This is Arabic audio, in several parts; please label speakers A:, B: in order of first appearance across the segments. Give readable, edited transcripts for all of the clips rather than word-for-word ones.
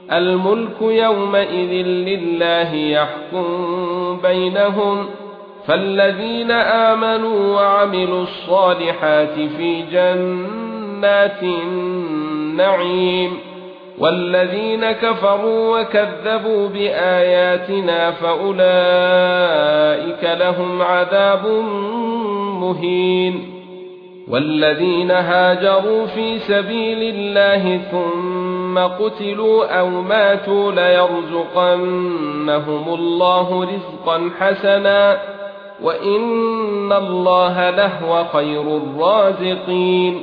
A: الملك يومئذ لله يحكم بينهم فالذين آمنوا وعملوا الصالحات في جنات النعيم والذين كفروا وكذبوا بآياتنا فأولئك لهم عذاب مهين والذين هاجروا في سبيل الله ثم قتلوا أو ماتوا ليرزقنهم الله رزقا حسنا وإن الله لهو خير الرازقين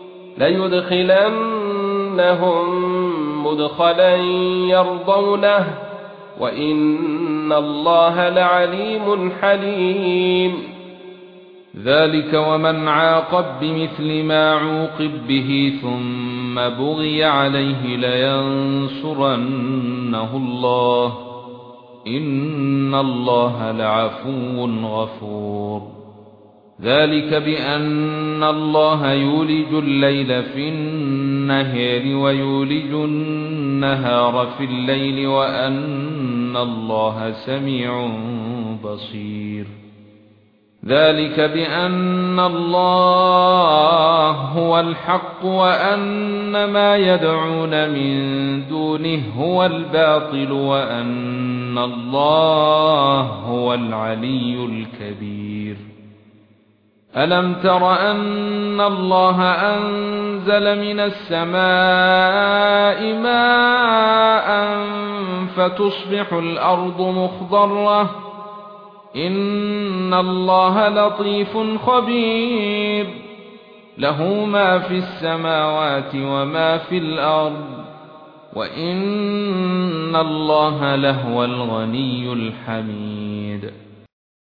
A: ليدخلنهم مدخلا يرضونه وإن الله لعليم حليم
B: ذلك ومن عاقب بمثل ما عوقب به ثم بغي عليه لينصرنه الله إن الله لعفو غفور ذلك بأن الله يولج الليل في النهار ويولج النهار في الليل وأن الله سميع بصير ذلك بأن الله هو الحق وأن ما يدعون من دونه هو الباطل وأن الله هو العلي الكبير ألم تر أن الله أنزل من السماء ماء فتصبح الأرض مخضرة إن الله لطيف خبير له ما في السماوات وما في الأرض وإن الله لهو الغني الحميد